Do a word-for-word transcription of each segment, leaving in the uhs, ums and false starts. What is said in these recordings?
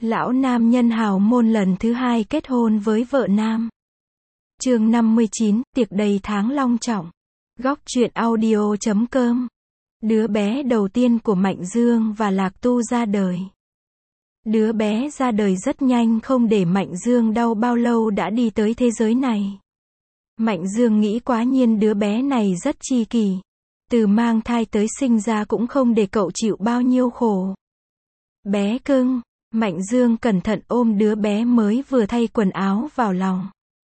Lão nam nhân hào môn lần thứ hai kết hôn với vợ nam. Chương năm mươi chín, tiệc đầy tháng long trọng. Góc truyện audio chấm com. Đứa bé đầu tiên của Mạnh Dương và Lạc Tu ra đời. Đứa bé ra đời rất nhanh, không để Mạnh Dương đau bao lâu đã đi tới thế giới này. Mạnh Dương nghĩ quá nhiên đứa bé này rất chi kỷ. Từ mang thai tới sinh ra cũng không để cậu chịu bao nhiêu khổ. Bé cưng, Mạnh Dương cẩn thận ôm đứa bé mới vừa thay quần áo vào lòng.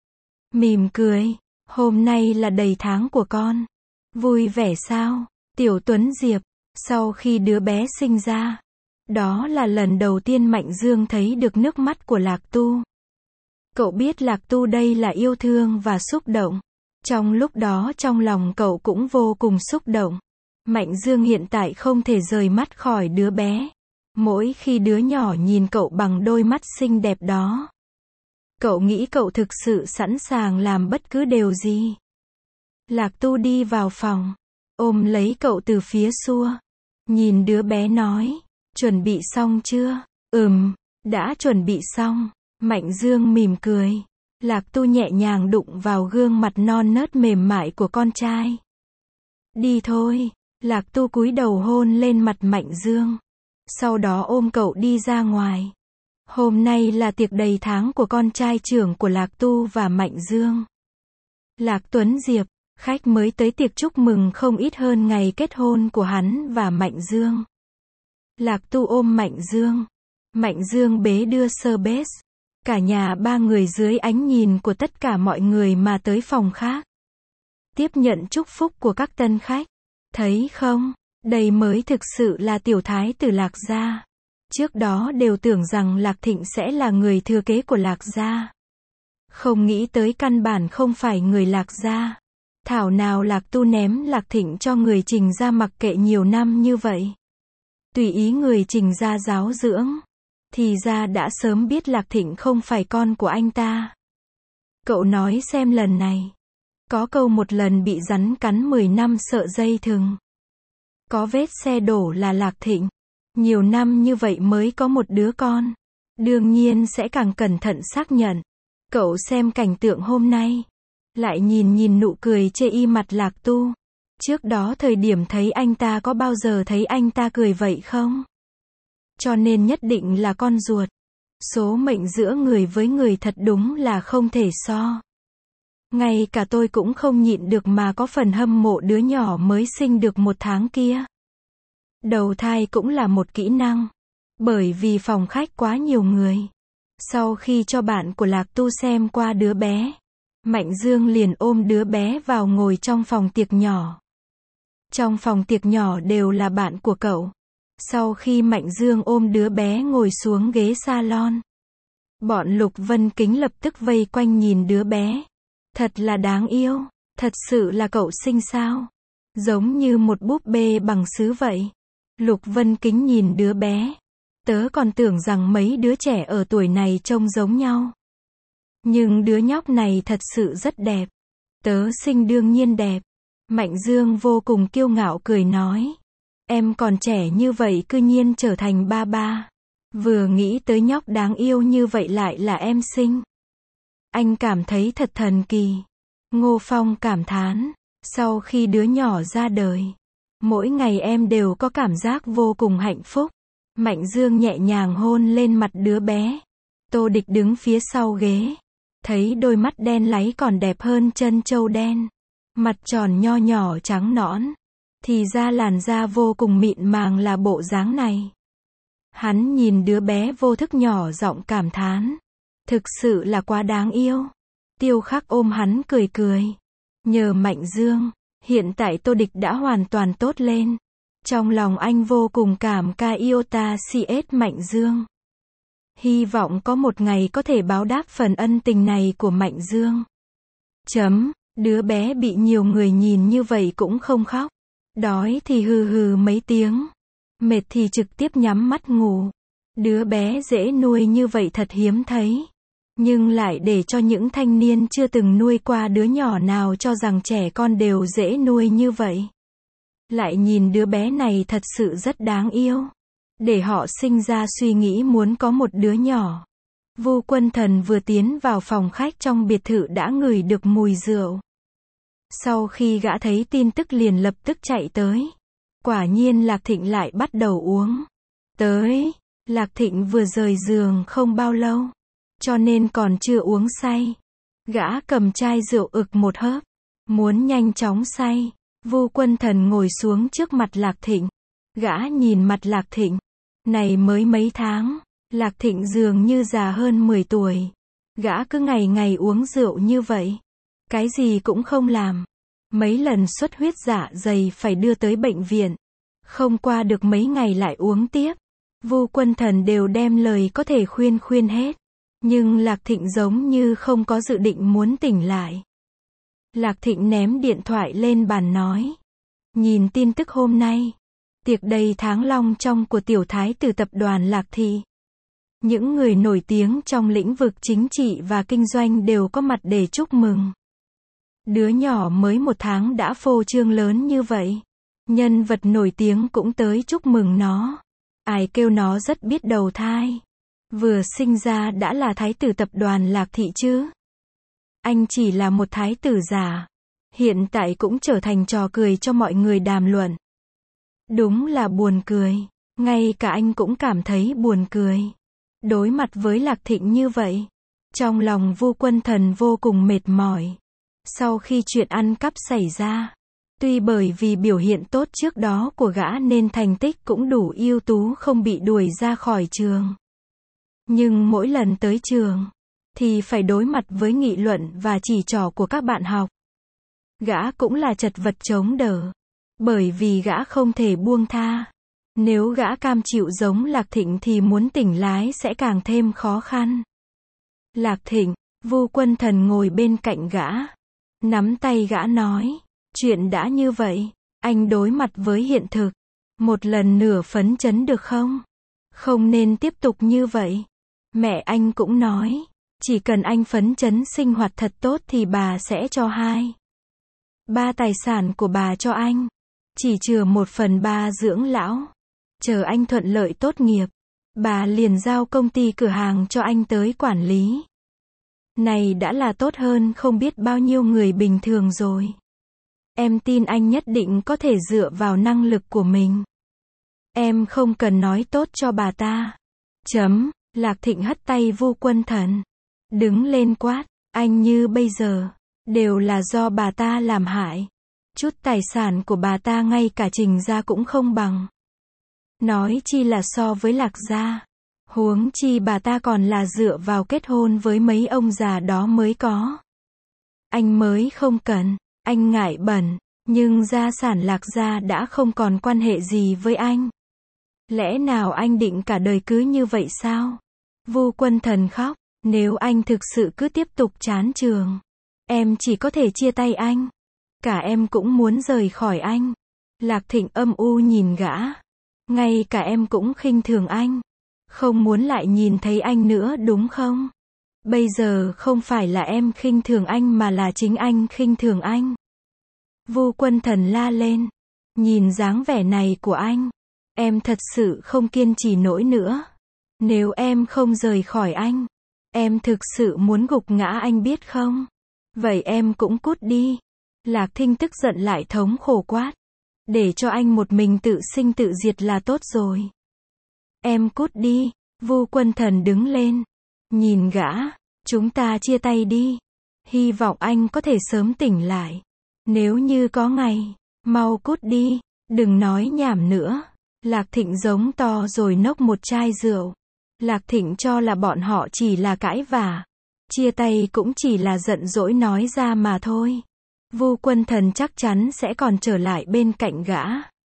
Mỉm cười, hôm nay là đầy tháng của con. Vui vẻ sao, Tiểu Tuấn Diệp, sau khi đứa bé sinh ra. Đó là lần đầu tiên Mạnh Dương thấy được nước mắt của Lạc Tu. Cậu biết Lạc Tu đây là yêu thương và xúc động. Trong lúc đó trong lòng cậu cũng vô cùng xúc động. Mạnh Dương hiện tại không thể rời mắt khỏi đứa bé. Mỗi khi đứa nhỏ nhìn cậu bằng đôi mắt xinh đẹp đó, cậu nghĩ cậu thực sự sẵn sàng làm bất cứ điều gì. Lạc Tu đi vào phòng, ôm lấy cậu từ phía xua. Nhìn đứa bé nói, chuẩn bị xong chưa? Ừm, đã chuẩn bị xong. Mạnh Dương mỉm cười. Lạc Tu nhẹ nhàng đụng vào gương mặt non nớt mềm mại của con trai. Đi thôi. Lạc Tu cúi đầu hôn lên mặt Mạnh Dương. Sau đó ôm cậu đi ra ngoài. Hôm nay là tiệc đầy tháng của con trai trưởng của Lạc Tu và Mạnh Dương. Lạc Tuấn Diệp, khách mới tới tiệc chúc mừng không ít hơn ngày kết hôn của hắn và Mạnh Dương. Lạc Tu ôm Mạnh Dương. Mạnh Dương bế đưa sơ bết. Cả nhà ba người dưới ánh nhìn của tất cả mọi người mà tới phòng khác. Tiếp nhận chúc phúc của các tân khách. Thấy không? Đây mới thực sự là tiểu thái tử Lạc gia. Trước đó đều tưởng rằng Lạc Thịnh sẽ là người thừa kế của Lạc gia. Không nghĩ tới căn bản không phải người Lạc gia. Thảo nào Lạc Tu ném Lạc Thịnh cho người Trình gia mặc kệ nhiều năm như vậy. Tùy ý người Trình gia giáo dưỡng. Thì ra đã sớm biết Lạc Thịnh không phải con của anh ta. Cậu nói xem lần này. Có câu một lần bị rắn cắn mười năm sợ dây thừng. Có vết xe đổ là Lạc Thịnh. Nhiều năm như vậy mới có một đứa con. Đương nhiên sẽ càng cẩn thận xác nhận. Cậu xem cảnh tượng hôm nay. Lại nhìn nhìn nụ cười chê y mặt Lạc Tu. Trước đó thời điểm thấy anh ta có bao giờ thấy anh ta cười vậy không? Cho nên nhất định là con ruột. Số mệnh giữa người với người thật đúng là không thể so. Ngay cả tôi cũng không nhịn được mà có phần hâm mộ đứa nhỏ mới sinh được một tháng kia. Đầu thai cũng là một kỹ năng. Bởi vì phòng khách quá nhiều người. Sau khi cho bạn của Lạc Tu xem qua đứa bé, Mạnh Dương liền ôm đứa bé vào ngồi trong phòng tiệc nhỏ. Trong phòng tiệc nhỏ đều là bạn của cậu. Sau khi Mạnh Dương ôm đứa bé ngồi xuống ghế salon, bọn Lục Vân Kính lập tức vây quanh nhìn đứa bé. Thật là đáng yêu, thật sự là cậu xinh sao? Giống như một búp bê bằng sứ vậy. Lục Vân Kính nhìn đứa bé. Tớ còn tưởng rằng mấy đứa trẻ ở tuổi này trông giống nhau. Nhưng đứa nhóc này thật sự rất đẹp. Tớ xinh đương nhiên đẹp. Mạnh Dương vô cùng kiêu ngạo cười nói. Em còn trẻ như vậy cư nhiên trở thành ba ba. Vừa nghĩ tới nhóc đáng yêu như vậy lại là em xinh. Anh cảm thấy thật thần kỳ. Ngô Phong cảm thán. Sau khi đứa nhỏ ra đời, mỗi ngày em đều có cảm giác vô cùng hạnh phúc. Mạnh Dương nhẹ nhàng hôn lên mặt đứa bé. Tô Địch đứng phía sau ghế. Thấy đôi mắt đen láy còn đẹp hơn chân trâu đen. Mặt tròn nho nhỏ trắng nõn. Thì ra làn da vô cùng mịn màng là bộ dáng này. Hắn nhìn đứa bé vô thức nhỏ giọng cảm thán. Thực sự là quá đáng yêu. Tiêu Khắc ôm hắn cười cười. Nhờ Mạnh Dương, hiện tại Tô Địch đã hoàn toàn tốt lên. Trong lòng anh vô cùng cảm ca iota cs Mạnh Dương. Hy vọng có một ngày có thể báo đáp phần ân tình này của Mạnh Dương. Chấm, đứa bé bị nhiều người nhìn như vậy cũng không khóc. Đói thì hừ hừ mấy tiếng. Mệt thì trực tiếp nhắm mắt ngủ. Đứa bé dễ nuôi như vậy thật hiếm thấy. Nhưng lại để cho những thanh niên chưa từng nuôi qua đứa nhỏ nào cho rằng trẻ con đều dễ nuôi như vậy. Lại nhìn đứa bé này thật sự rất đáng yêu. để họ sinh ra suy nghĩ muốn có một đứa nhỏ. Vu Quân Thần vừa tiến vào phòng khách trong biệt thự đã ngửi được mùi rượu. Sau khi gã thấy tin tức liền lập tức chạy tới. Quả nhiên Lạc Thịnh lại bắt đầu uống. Tới, Lạc Thịnh vừa rời giường không bao lâu, cho nên còn chưa uống say. Gã cầm chai rượu ực một hớp, muốn nhanh chóng say. Vu Quân Thần ngồi xuống trước mặt Lạc Thịnh. Gã nhìn mặt Lạc Thịnh. Này mới mấy tháng, Lạc Thịnh dường như già hơn mười tuổi. Gã cứ ngày ngày uống rượu như vậy. Cái gì cũng không làm. Mấy lần xuất huyết dạ dày phải đưa tới bệnh viện. Không qua được mấy ngày lại uống tiếp. Vu Quân Thần đều đem lời có thể khuyên khuyên hết. Nhưng Lạc Thịnh giống như không có dự định muốn tỉnh lại. Lạc Thịnh ném điện thoại lên bàn nói. Nhìn tin tức hôm nay. Tiệc đầy tháng long trong của tiểu thái tử tập đoàn Lạc Thị. Những người nổi tiếng trong lĩnh vực chính trị và kinh doanh đều có mặt để chúc mừng. Đứa nhỏ mới một tháng đã phô trương lớn như vậy. Nhân vật nổi tiếng cũng tới chúc mừng nó. Ai kêu nó rất biết đầu thai. Vừa sinh ra đã là thái tử tập đoàn Lạc Thị chứ. Anh chỉ là một thái tử giả. Hiện tại cũng trở thành trò cười cho mọi người đàm luận. Đúng là buồn cười. Ngay cả anh cũng cảm thấy buồn cười. Đối mặt với Lạc Thịnh như vậy. Trong lòng Vu Quân Thần vô cùng mệt mỏi. Sau khi chuyện ăn cắp xảy ra. Tuy bởi vì biểu hiện tốt trước đó của gã nên thành tích cũng đủ ưu tú không bị đuổi ra khỏi trường. Nhưng mỗi lần tới trường, thì phải đối mặt với nghị luận và chỉ trỏ của các bạn học. Gã cũng là chật vật chống đỡ. Bởi vì gã không thể buông tha. Nếu gã cam chịu giống Lạc Thịnh thì muốn tỉnh lái sẽ càng thêm khó khăn. Lạc Thịnh, Vu Quân Thần ngồi bên cạnh gã. Nắm tay gã nói. Chuyện đã như vậy, anh đối mặt với hiện thực. Một lần nửa phấn chấn được không? Không nên tiếp tục như vậy. Mẹ anh cũng nói. Chỉ cần anh phấn chấn sinh hoạt thật tốt thì bà sẽ cho hai. Ba tài sản của bà cho anh. Chỉ chừa một phần ba dưỡng lão. Chờ anh thuận lợi tốt nghiệp. Bà liền giao công ty cửa hàng cho anh tới quản lý. Này đã là tốt hơn không biết bao nhiêu người bình thường rồi. Em tin anh nhất định có thể dựa vào năng lực của mình. Em không cần nói tốt cho bà ta. Chấm, Lạc Thịnh hất tay Vu Quân Thần. Đứng lên quát, anh như bây giờ, đều là do bà ta làm hại. Chút tài sản của bà ta ngay cả Trình gia cũng không bằng. Nói chi là so với Lạc gia. Huống chi bà ta còn là dựa vào kết hôn với mấy ông già đó mới có. Anh mới không cần. Anh ngại bẩn, nhưng gia sản Lạc gia đã không còn quan hệ gì với anh. Lẽ nào anh định cả đời cứ như vậy sao? Vu Quân Thần khóc, nếu anh thực sự cứ tiếp tục chán trường, em chỉ có thể chia tay anh. Cả em cũng muốn rời khỏi anh. Lạc Thịnh âm u nhìn gã. Ngay cả em cũng khinh thường anh. Không muốn lại nhìn thấy anh nữa đúng không? Bây giờ không phải là em khinh thường anh mà là chính anh khinh thường anh. Vu Quân Thần la lên. Nhìn dáng vẻ này của anh, em thật sự không kiên trì nổi nữa. Nếu em không rời khỏi anh, em thực sự muốn gục ngã anh biết không? Vậy em cũng cút đi. Lạc Thịnh tức giận lại thống khổ quát. Để cho anh một mình tự sinh tự diệt là tốt rồi. Em cút đi. Vu Quân Thần đứng lên. Nhìn gã. Chúng ta chia tay đi. Hy vọng anh có thể sớm tỉnh lại. Nếu như có ngày, mau cút đi. Đừng nói nhảm nữa. Lạc Thịnh giống to rồi nốc một chai rượu. Lạc Thịnh cho là bọn họ chỉ là cãi vả. Chia tay cũng chỉ là giận dỗi nói ra mà thôi. Vu Quân Thần chắc chắn sẽ còn trở lại bên cạnh gã.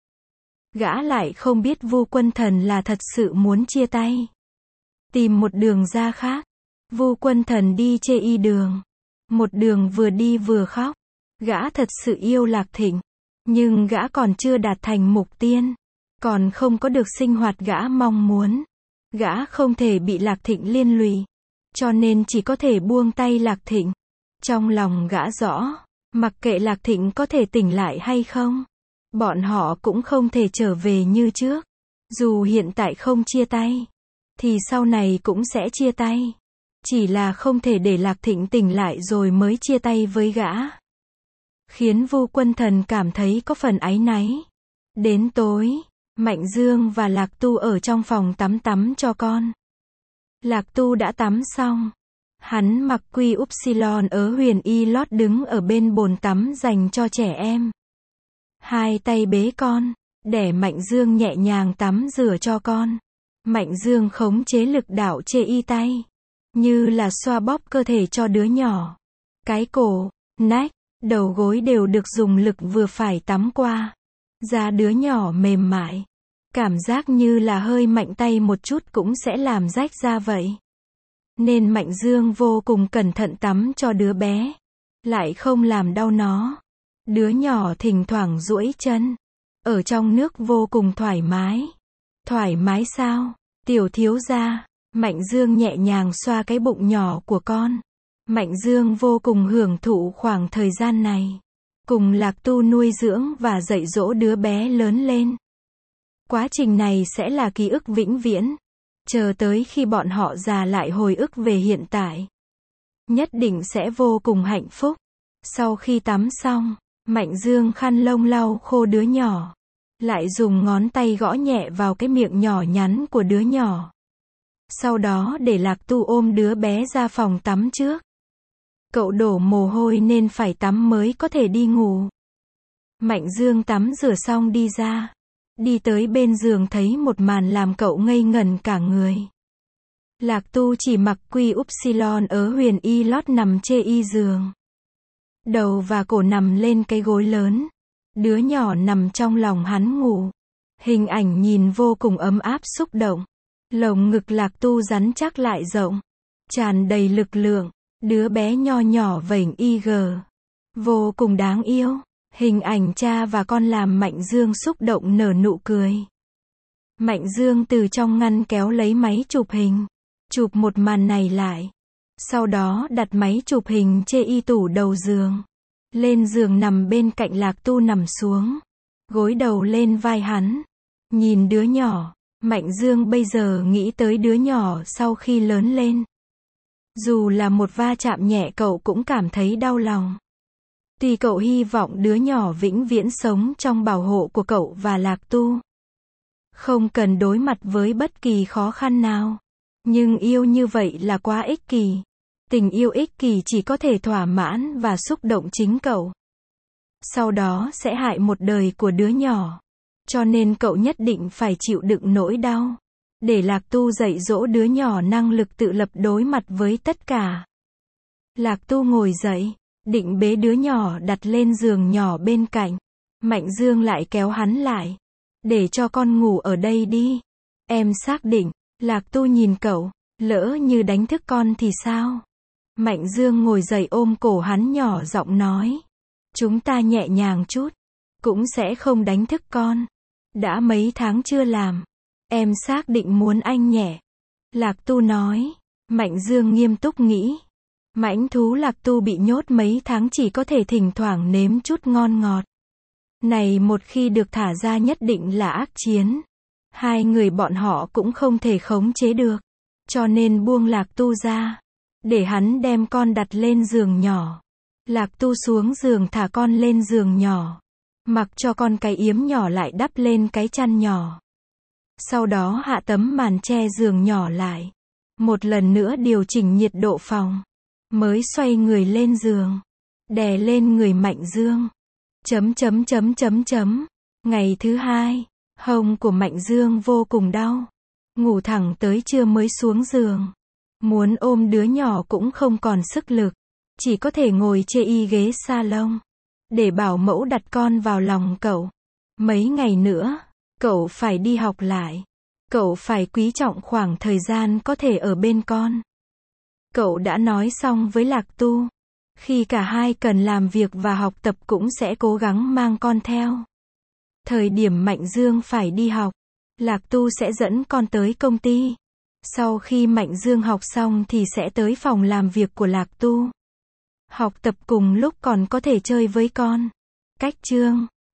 Gã lại không biết Vu Quân Thần là thật sự muốn chia tay. Tìm một đường ra khác. Vu Quân Thần đi chê y đường. Một đường vừa đi vừa khóc. Gã thật sự yêu Lạc Thịnh. Nhưng gã còn chưa đạt thành mục tiên. Còn không có được sinh hoạt gã mong muốn. Gã không thể bị Lạc Thịnh liên lụy. Cho nên chỉ có thể buông tay Lạc Thịnh. Trong lòng gã rõ. Mặc kệ Lạc Thịnh có thể tỉnh lại hay không. Bọn họ cũng không thể trở về như trước. Dù hiện tại không chia tay, thì sau này cũng sẽ chia tay. Chỉ là không thể để Lạc Thịnh tỉnh lại rồi mới chia tay với gã. Khiến Vu Quân Thần cảm thấy có phần áy náy. Đến tối, Mạnh Dương và Lạc Tu ở trong phòng tắm tắm cho con. Lạc Tu đã tắm xong. Hắn mặc quy upsilon ớ huyền y lót đứng ở bên bồn tắm dành cho trẻ em. Hai tay bế con, để Mạnh Dương nhẹ nhàng tắm rửa cho con. Mạnh Dương khống chế lực đạo chê y tay, như là xoa bóp cơ thể cho đứa nhỏ. Cái cổ, nách, đầu gối đều được dùng lực vừa phải tắm qua. Da đứa nhỏ mềm mại. Cảm giác như là hơi mạnh tay một chút cũng sẽ làm rách da vậy. Nên Mạnh Dương vô cùng cẩn thận tắm cho đứa bé. Lại không làm đau nó. Đứa nhỏ thỉnh thoảng duỗi chân. Ở trong nước vô cùng thoải mái. Thoải mái sao? Tiểu thiếu gia. Mạnh Dương nhẹ nhàng xoa cái bụng nhỏ của con. Mạnh Dương vô cùng hưởng thụ khoảng thời gian này. Cùng Lạc Tu nuôi dưỡng và dạy dỗ đứa bé lớn lên. Quá trình này sẽ là ký ức vĩnh viễn. Chờ tới khi bọn họ già lại hồi ức về hiện tại. Nhất định sẽ vô cùng hạnh phúc. Sau khi tắm xong, Mạnh Dương khăn lông lau khô đứa nhỏ. Lại dùng ngón tay gõ nhẹ vào cái miệng nhỏ nhắn của đứa nhỏ. Sau đó để Lạc Tu ôm đứa bé ra phòng tắm trước. Cậu đổ mồ hôi nên phải tắm mới có thể đi ngủ. Mạnh Dương tắm rửa xong đi ra. Đi tới bên giường thấy một màn làm cậu ngây ngẩn cả người. Lạc Tu chỉ mặc quy upsilon ớ huyền y lót nằm chê y giường. Đầu và cổ nằm lên cái gối lớn. Đứa nhỏ nằm trong lòng hắn ngủ. Hình ảnh nhìn vô cùng ấm áp xúc động. Lồng ngực Lạc Tu rắn chắc lại rộng. Tràn đầy lực lượng. Đứa bé nho nhỏ vểnh y gờ. Vô cùng đáng yêu. Hình ảnh cha và con làm Mạnh Dương xúc động nở nụ cười. Mạnh Dương từ trong ngăn kéo lấy máy chụp hình. Chụp một màn này lại. Sau đó đặt máy chụp hình chê y tủ đầu giường. Lên giường nằm bên cạnh Lạc Tu nằm xuống. Gối đầu lên vai hắn. Nhìn đứa nhỏ. Mạnh Dương bây giờ nghĩ tới đứa nhỏ sau khi lớn lên. Dù là một va chạm nhẹ cậu cũng cảm thấy đau lòng. Tuy cậu hy vọng đứa nhỏ vĩnh viễn sống trong bảo hộ của cậu và Lạc Tu. Không cần đối mặt với bất kỳ khó khăn nào. Nhưng yêu như vậy là quá ích kỷ. Tình yêu ích kỷ chỉ có thể thỏa mãn và xúc động chính cậu. Sau đó sẽ hại một đời của đứa nhỏ. Cho nên cậu nhất định phải chịu đựng nỗi đau. Để Lạc Tu dạy dỗ đứa nhỏ năng lực tự lập đối mặt với tất cả. Lạc Tu ngồi dậy. Định bế đứa nhỏ đặt lên giường nhỏ bên cạnh. Mạnh Dương lại kéo hắn lại. Để cho con ngủ ở đây đi. Em xác định. Lạc Tu nhìn cậu. Lỡ như đánh thức con thì sao? Mạnh Dương ngồi dậy ôm cổ hắn nhỏ giọng nói. Chúng ta nhẹ nhàng chút. Cũng sẽ không đánh thức con. Đã mấy tháng chưa làm. Em xác định muốn anh nhẹ. Lạc Tu nói. Mạnh Dương nghiêm túc nghĩ. Mãnh thú Lạc Tu bị nhốt mấy tháng chỉ có thể thỉnh thoảng nếm chút ngon ngọt. Này một khi được thả ra nhất định là ác chiến. Hai người bọn họ cũng không thể khống chế được. Cho nên buông Lạc Tu ra. Để hắn đem con đặt lên giường nhỏ. Lạc Tu xuống giường thả con lên giường nhỏ. Mặc cho con cái yếm nhỏ lại đắp lên cái chăn nhỏ. Sau đó hạ tấm màn che giường nhỏ lại. Một lần nữa điều chỉnh nhiệt độ phòng. Mới xoay người lên giường. Đè lên người Mạnh Dương. Chấm chấm chấm chấm chấm. Ngày thứ hai, hông của Mạnh Dương vô cùng đau. Ngủ thẳng tới trưa mới xuống giường. Muốn ôm đứa nhỏ cũng không còn sức lực. Chỉ có thể ngồi chê y ghế salon. Để bảo mẫu đặt con vào lòng cậu. Mấy ngày nữa, cậu phải đi học lại. Cậu phải quý trọng khoảng thời gian có thể ở bên con. Cậu đã nói xong với Lạc Tu. Khi cả hai cần làm việc và học tập cũng sẽ cố gắng mang con theo. Thời điểm Mạnh Dương phải đi học, Lạc Tu sẽ dẫn con tới công ty. Sau khi Mạnh Dương học xong thì sẽ tới phòng làm việc của Lạc Tu. Học tập cùng lúc còn có thể chơi với con. Cách chương